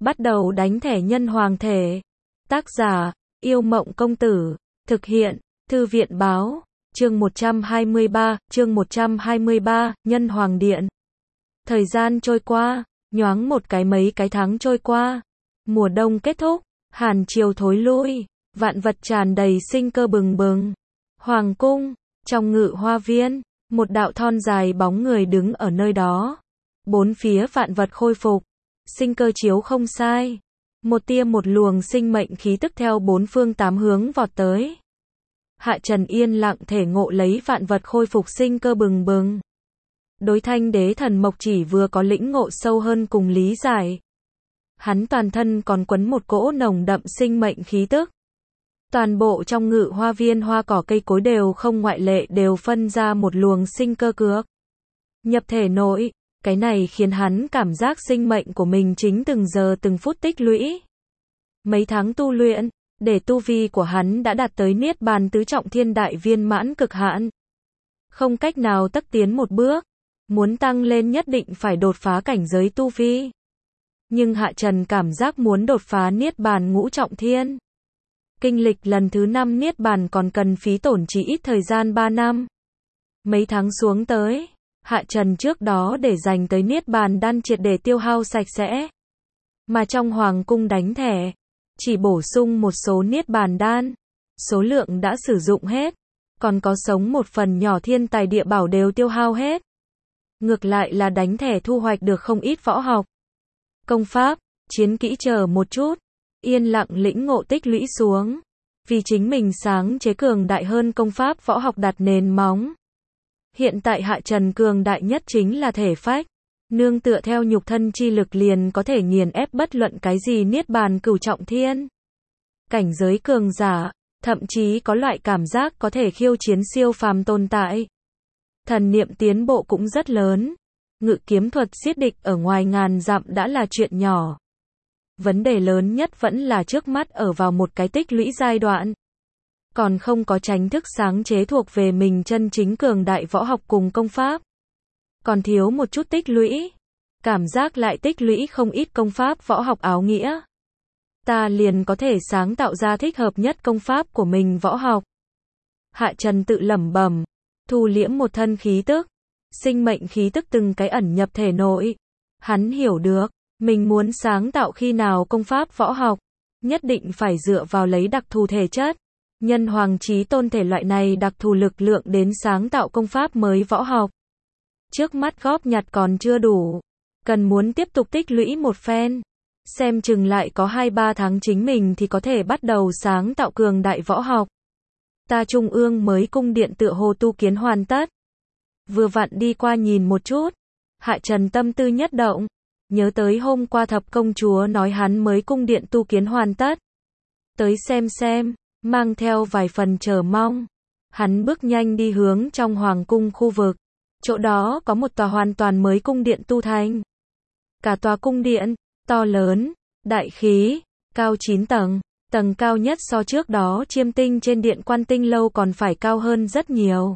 Bắt đầu đánh thẻ nhân hoàng thể. Tác giả, Yêu Mộng Công Tử. Thực hiện, Thư viện Báo. Chương 123, Nhân Hoàng Điện. Thời gian trôi qua, nhoáng một cái mấy cái tháng trôi qua. Mùa đông kết thúc, hàn chiều thối lui, vạn vật tràn đầy sinh cơ bừng bừng. Hoàng cung, trong ngự hoa viên, một đạo thon dài bóng người đứng ở nơi đó. Bốn phía vạn vật khôi phục, sinh cơ chiếu không sai. Một luồng sinh mệnh khí tức theo bốn phương tám hướng vọt tới. Hạ Trần yên lặng thể ngộ lấy vạn vật khôi phục sinh cơ bừng bừng. Đối Thanh Đế Thần Mộc chỉ vừa có lĩnh ngộ sâu hơn cùng lý giải. Hắn toàn thân còn quấn một cỗ nồng đậm sinh mệnh khí tức. Toàn bộ trong ngự hoa viên hoa cỏ cây cối đều không ngoại lệ đều phân ra một luồng sinh cơ cước. Nhập thể nội, cái này khiến hắn cảm giác sinh mệnh của mình chính từng giờ từng phút tích lũy. Mấy tháng tu luyện, để tu vi của hắn đã đạt tới Niết Bàn tứ trọng thiên đại viên mãn cực hạn. Không cách nào tắc tiến một bước, muốn tăng lên nhất định phải đột phá cảnh giới tu vi. Nhưng Hạ Trần cảm giác muốn đột phá Niết Bàn ngũ trọng thiên. Kinh lịch lần thứ 5 Niết Bàn còn cần phí tổn chỉ ít thời gian 3 năm. Mấy tháng xuống tới, Hạ Trần trước đó để dành tới Niết Bàn đan triệt để tiêu hao sạch sẽ. Mà trong hoàng cung đánh thẻ, chỉ bổ sung một số Niết Bàn đan, số lượng đã sử dụng hết, còn có sống một phần nhỏ thiên tài địa bảo đều tiêu hao hết. Ngược lại là đánh thẻ thu hoạch được không ít võ học, công pháp, chiến kỹ chờ một chút, yên lặng lĩnh ngộ tích lũy xuống, vì chính mình sáng chế cường đại hơn công pháp võ học đặt nền móng. Hiện tại Hạ Trần cường đại nhất chính là thể phách, nương tựa theo nhục thân chi lực liền có thể nghiền ép bất luận cái gì Niết Bàn cửu trọng thiên. Cảnh giới cường giả, thậm chí có loại cảm giác có thể khiêu chiến siêu phàm tồn tại. Thần niệm tiến bộ cũng rất lớn, ngự kiếm thuật giết địch ở ngoài ngàn dặm đã là chuyện nhỏ. Vấn đề lớn nhất vẫn là trước mắt ở vào một cái tích lũy giai đoạn. Còn không có tránh thức sáng chế thuộc về mình chân chính cường đại võ học cùng công pháp. Còn thiếu một chút tích lũy. Cảm giác lại tích lũy không ít công pháp võ học áo nghĩa. Ta liền có thể sáng tạo ra thích hợp nhất công pháp của mình võ học. Hạ Trần tự lẩm bẩm, thu liễm một thân khí tức. Sinh mệnh khí tức từng cái ẩn nhập thể nội. Hắn hiểu được, mình muốn sáng tạo khi nào công pháp võ học, nhất định phải dựa vào lấy đặc thù thể chất. Nhân hoàng chí tôn thể loại này đặc thù lực lượng đến sáng tạo công pháp mới võ học. Trước mắt góp nhặt còn chưa đủ, cần muốn tiếp tục tích lũy một phen. Xem chừng lại có 2-3 tháng chính mình thì có thể bắt đầu sáng tạo cường đại võ học. Ta trung ương mới cung điện tựa hồ tu kiến hoàn tất. Vừa vặn đi qua nhìn một chút, Hạ Trần tâm tư nhất động, nhớ tới hôm qua thập công chúa nói hắn mới cung điện tu kiến hoàn tất. Tới xem, mang theo vài phần chờ mong. Hắn bước nhanh đi hướng trong hoàng cung khu vực. Chỗ đó có một tòa hoàn toàn mới cung điện tu thành. Cả tòa cung điện, to lớn, đại khí, cao 9 tầng, tầng cao nhất so trước đó Chiêm Tinh trên điện Quan Tinh lâu còn phải cao hơn rất nhiều.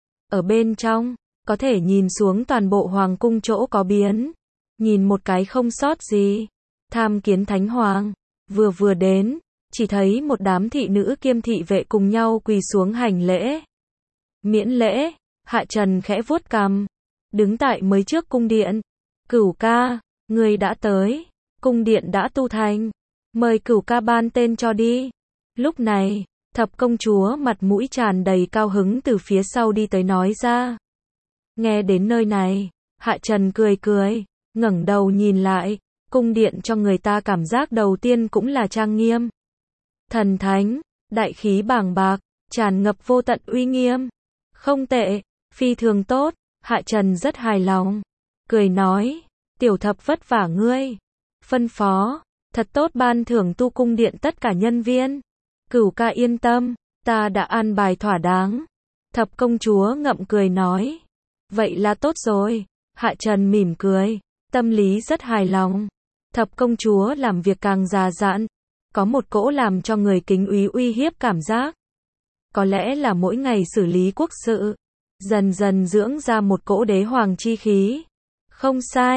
Ở bên trong, có thể nhìn xuống toàn bộ hoàng cung chỗ có biến. Nhìn một cái không sót gì. Tham kiến Thánh Hoàng, vừa đến, chỉ thấy một đám thị nữ kiêm thị vệ cùng nhau quỳ xuống hành lễ. Miễn lễ, Hạ Trần khẽ vuốt cằm, đứng tại mới trước cung điện. Cửu ca, người đã tới, cung điện đã tu thành, mời Cửu ca ban tên cho đi. Lúc này, thập công chúa mặt mũi tràn đầy cao hứng từ phía sau đi tới nói ra. Nghe đến nơi này, Hạ Trần cười, ngẩng đầu nhìn lại, cung điện cho người ta cảm giác đầu tiên cũng là trang nghiêm. Thần thánh, đại khí bàng bạc, tràn ngập vô tận uy nghiêm. Không tệ, phi thường tốt, Hạ Trần rất hài lòng. Cười nói, tiểu thập vất vả ngươi. Phân phó, thật tốt ban thưởng tu cung điện tất cả nhân viên. Cửu ca yên tâm, ta đã an bài thỏa đáng. Thập công chúa ngậm cười nói. Vậy là tốt rồi. Hạ Trần mỉm cười, tâm lý rất hài lòng. Thập công chúa làm việc càng già dặn. Có một cỗ làm cho người kính úy uy hiếp cảm giác. Có lẽ là mỗi ngày xử lý quốc sự, dần dần dưỡng ra một cỗ đế hoàng chi khí. Không sai,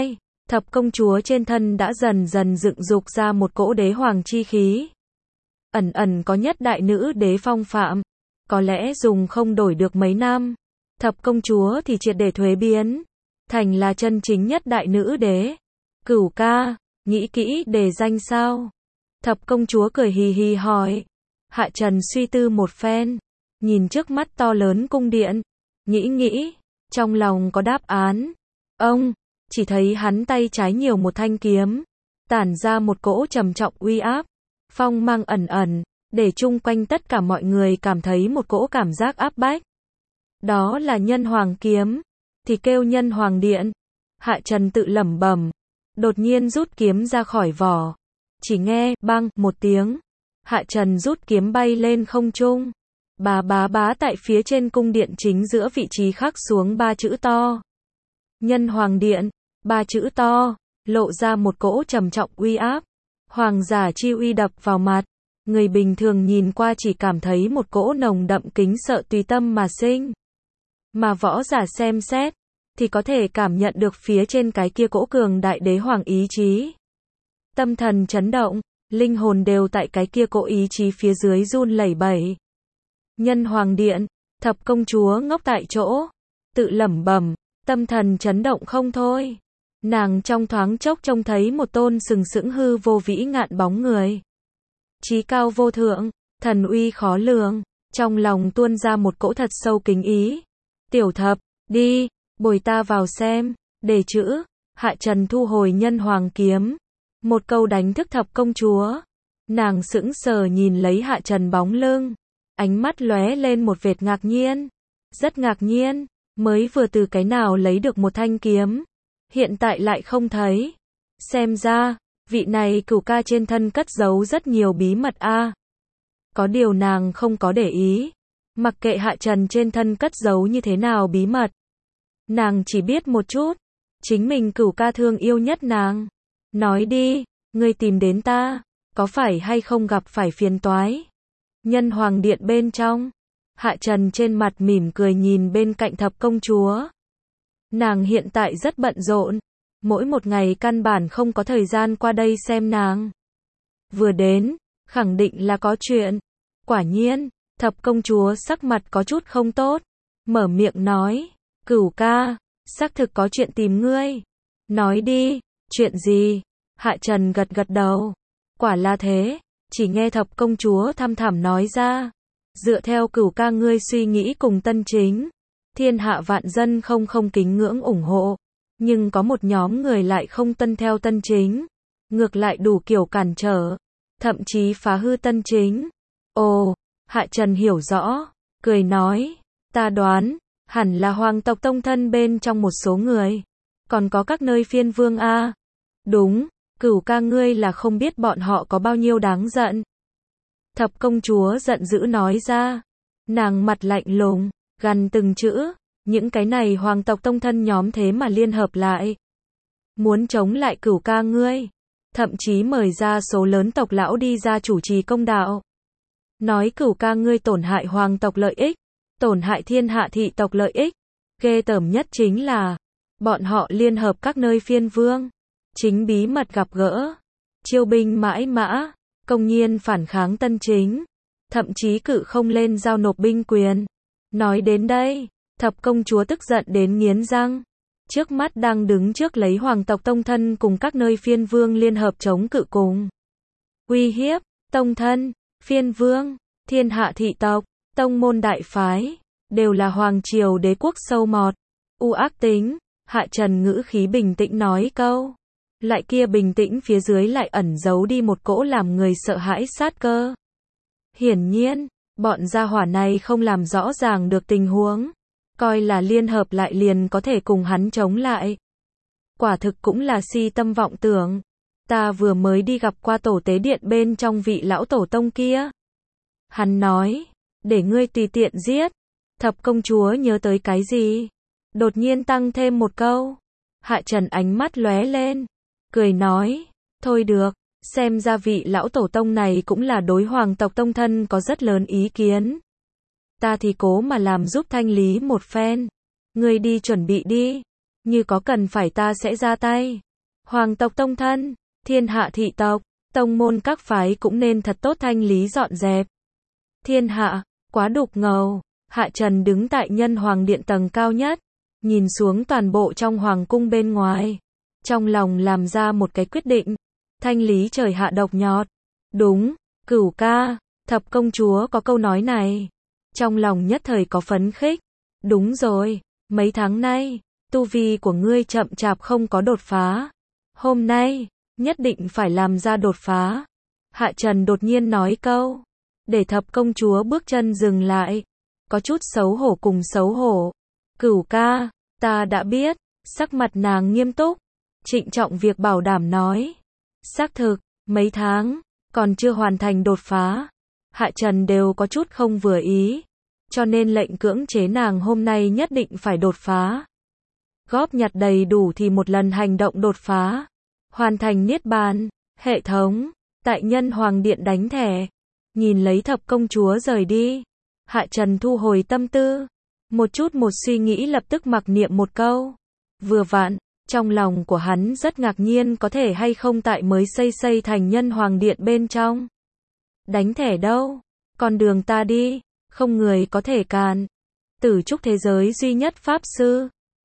Thập công chúa trên thân đã dần dần dựng dục ra một cỗ đế hoàng chi khí. Ẩn ẩn có nhất đại nữ đế phong phạm. Có lẽ dùng không đổi được mấy năm, thập công chúa thì triệt để thuế biến, thành là chân chính nhất đại nữ đế. Cửu ca, nghĩ kỹ đề danh sao? Thập công chúa cười hì hì hỏi. Hạ Trần suy tư một phen, nhìn trước mắt to lớn cung điện, nghĩ, trong lòng có đáp án. Ông, chỉ thấy hắn tay trái nhiều một thanh kiếm, tản ra một cỗ trầm trọng uy áp, phong mang ẩn ẩn, để chung quanh tất cả mọi người cảm thấy một cỗ cảm giác áp bách. Đó là nhân hoàng kiếm, thì kêu nhân hoàng điện. Hạ Trần tự lẩm bẩm, đột nhiên rút kiếm ra khỏi vỏ. Chỉ nghe, bang, một tiếng. Hạ Trần rút kiếm bay lên không trung. Bá tại phía trên cung điện chính giữa vị trí khắc xuống 3 chữ to. Nhân hoàng điện, 3 chữ to, lộ ra một cỗ trầm trọng uy áp. Hoàng giả chi uy đập vào mặt. Người bình thường nhìn qua chỉ cảm thấy một cỗ nồng đậm kính sợ tùy tâm mà sinh. Mà võ giả xem xét, thì có thể cảm nhận được phía trên cái kia cỗ cường đại đế hoàng ý chí. Tâm thần chấn động, linh hồn đều tại cái kia cỗ ý chí phía dưới run lẩy bẩy. Nhân hoàng điện, thập công chúa ngốc tại chỗ, tự lẩm bẩm, tâm thần chấn động không thôi. Nàng trong thoáng chốc trông thấy một tôn sừng sững hư vô vĩ ngạn bóng người. Chí cao vô thượng, thần uy khó lường, trong lòng tuôn ra một cỗ thật sâu kính ý. Tiểu thập, đi, bồi ta vào xem, đề chữ. Hạ Trần thu hồi nhân hoàng kiếm. Một câu đánh thức thập công chúa. Nàng sững sờ nhìn lấy Hạ Trần bóng lưng. Ánh mắt lóe lên một vệt ngạc nhiên. Rất ngạc nhiên, mới vừa từ cái nào lấy được một thanh kiếm. Hiện tại lại không thấy. Xem ra, vị này cửu ca trên thân cất giấu rất nhiều bí mật a. Có điều nàng không có để ý. Mặc kệ Hạ Trần trên thân cất giấu như thế nào bí mật. Nàng chỉ biết một chút. Chính mình cửu ca thương yêu nhất nàng. Nói đi, ngươi tìm đến ta, có phải hay không gặp phải phiền toái? Nhân hoàng điện bên trong, Hạ Trần trên mặt mỉm cười nhìn bên cạnh thập công chúa. Nàng hiện tại rất bận rộn, mỗi một ngày căn bản không có thời gian qua đây xem nàng. Vừa đến, khẳng định là có chuyện. Quả nhiên, thập công chúa sắc mặt có chút không tốt, mở miệng nói, cửu ca, xác thực có chuyện tìm ngươi. Nói đi, chuyện gì? Hạ Trần gật gật đầu. Quả là thế, chỉ nghe thập công chúa thăm thẳm nói ra. Dựa theo cửu ca ngươi suy nghĩ cùng Tân Chính, thiên hạ vạn dân không kính ngưỡng ủng hộ. Nhưng có một nhóm người lại không tuân theo Tân Chính. Ngược lại đủ kiểu cản trở, thậm chí phá hư Tân Chính. Ồ, Hạ Trần hiểu rõ, cười nói, ta đoán, hẳn là hoàng tộc tông thân bên trong một số người. Còn có các nơi phiên vương a. Đúng, cửu ca ngươi là không biết bọn họ có bao nhiêu đáng giận. Thập công chúa giận dữ nói ra. Nàng mặt lạnh lùng, gằn từng chữ, những cái này hoàng tộc tông thân nhóm thế mà liên hợp lại. Muốn chống lại cửu ca ngươi. Thậm chí mời ra số lớn tộc lão đi ra chủ trì công đạo. Nói cửu ca ngươi tổn hại hoàng tộc lợi ích, tổn hại thiên hạ thị tộc lợi ích. Ghê tởm nhất chính là, bọn họ liên hợp các nơi phiên vương. Chính bí mật gặp gỡ, chiêu binh mãi mã, công nhiên phản kháng Tân Chính, thậm chí cự không lên giao nộp binh quyền. Nói đến đây, thập công chúa tức giận đến nghiến răng. Trước mắt đang đứng trước lấy hoàng tộc tông thân cùng các nơi phiên vương liên hợp chống cự cùng. Uy hiếp, tông thân, phiên vương, thiên hạ thị tộc, tông môn đại phái, đều là hoàng triều đế quốc sâu mọt, u ác tính. Hạ Trần ngữ khí bình tĩnh nói câu. Lại kia bình tĩnh phía dưới lại ẩn giấu đi một cỗ làm người sợ hãi sát cơ. Hiển nhiên, bọn gia hỏa này không làm rõ ràng được tình huống, coi là liên hợp lại liền có thể cùng hắn chống lại. Quả thực cũng là si tâm vọng tưởng. Ta vừa mới đi gặp qua tổ tế điện bên trong vị lão tổ tông kia. Hắn nói, để ngươi tùy tiện giết. Thập công chúa nhớ tới cái gì? Đột nhiên tăng thêm một câu. Hạ Trần ánh mắt lóe lên, cười nói, thôi được, xem ra vị lão tổ tông này cũng là đối hoàng tộc tông thân có rất lớn ý kiến. Ta thì cố mà làm giúp thanh lý một phen. Ngươi đi chuẩn bị đi, như có cần phải ta sẽ ra tay. Hoàng tộc tông thân, thiên hạ thị tộc, tông môn các phái cũng nên thật tốt thanh lý dọn dẹp. Thiên hạ, quá đục ngầu. Hạ Trần đứng tại Nhân Hoàng Điện tầng cao nhất, nhìn xuống toàn bộ trong hoàng cung bên ngoài. Trong lòng làm ra một cái quyết định, thanh lý trời hạ độc nhọt. Đúng, Cửu ca, Thập công chúa có câu nói này. Trong lòng nhất thời có phấn khích. Đúng rồi, mấy tháng nay, tu vi của ngươi chậm chạp không có đột phá. Hôm nay, nhất định phải làm ra đột phá. Hạ Trần đột nhiên nói câu, để Thập công chúa bước chân dừng lại. Có chút xấu hổ cùng xấu hổ. Cửu ca, ta đã biết. Sắc mặt nàng nghiêm túc, trịnh trọng việc bảo đảm nói. Xác thực, mấy tháng, còn chưa hoàn thành đột phá. Hạ Trần đều có chút không vừa ý. Cho nên lệnh cưỡng chế nàng hôm nay nhất định phải đột phá. Góp nhặt đầy đủ thì một lần hành động đột phá. Hoàn thành niết bàn. Hệ thống, tại Nhân Hoàng Điện đánh thẻ. Nhìn lấy Thập công chúa rời đi. Hạ Trần thu hồi tâm tư. Một chút một suy nghĩ lập tức mặc niệm một câu. Vừa vặn, trong lòng của hắn rất ngạc nhiên có thể hay không tại mới xây thành Nhân Hoàng Điện bên trong. Đánh thẻ đâu? Con đường ta đi, không người có thể cản. Tử trúc thế giới duy nhất pháp sư.